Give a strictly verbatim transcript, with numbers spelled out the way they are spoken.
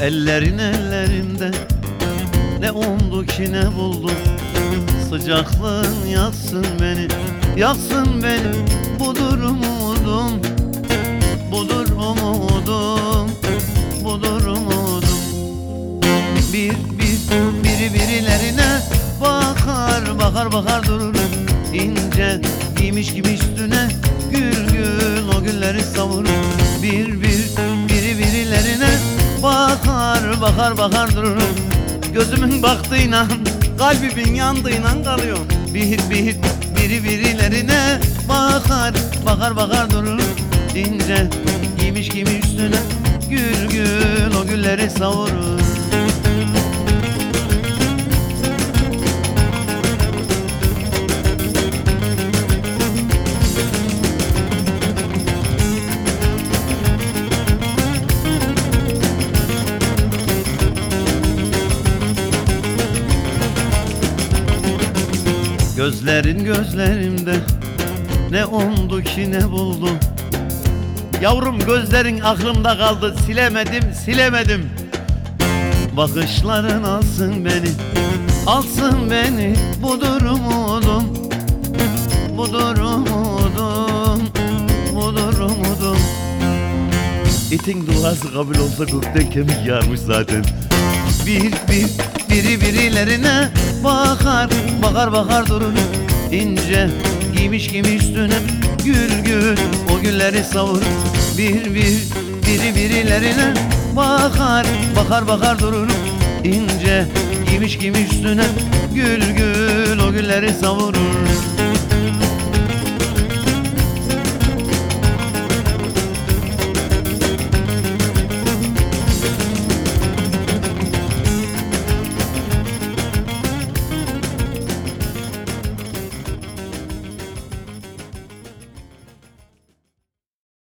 Ellerin ellerimde, ne umdu ki ne buldum. Sıcaklığın yaksın beni, yaksın beni. Budur umudum, budur umudum, budur umudum. Bir bir biri birilerine bakar, bakar bakar durur. İnce giymiş gibi üstüne gül gül o gülleri savurur. Bir bir biri birilerine bakar, bakar bakar durur. Gözümün baktığıyla kalbimin yandığıyla kalıyor. Bir bir biri birilerine bakar, bakar bakar durur. İnce giymiş gibi üstüne gül gül o gülleri savurur. Gözlerin gözlerimde, ne umdu ki ne buldu. Yavrum gözlerin aklımda kaldı, silemedim silemedim. Bakışların alsın beni, alsın beni. Budur umudum, budur umudum, budur umudum. İtin duası kabul olsa gökten kemik yağmış zaten. Bir bir biri birilerine bakar, bakar bakar durur. İnce giymiş gibi üstüne gül gül o gülleri savur. Bir bir biri birilerine bakar, bakar bakar durur. İnce giymiş gibi üstüne gül gül o gülleri savurur.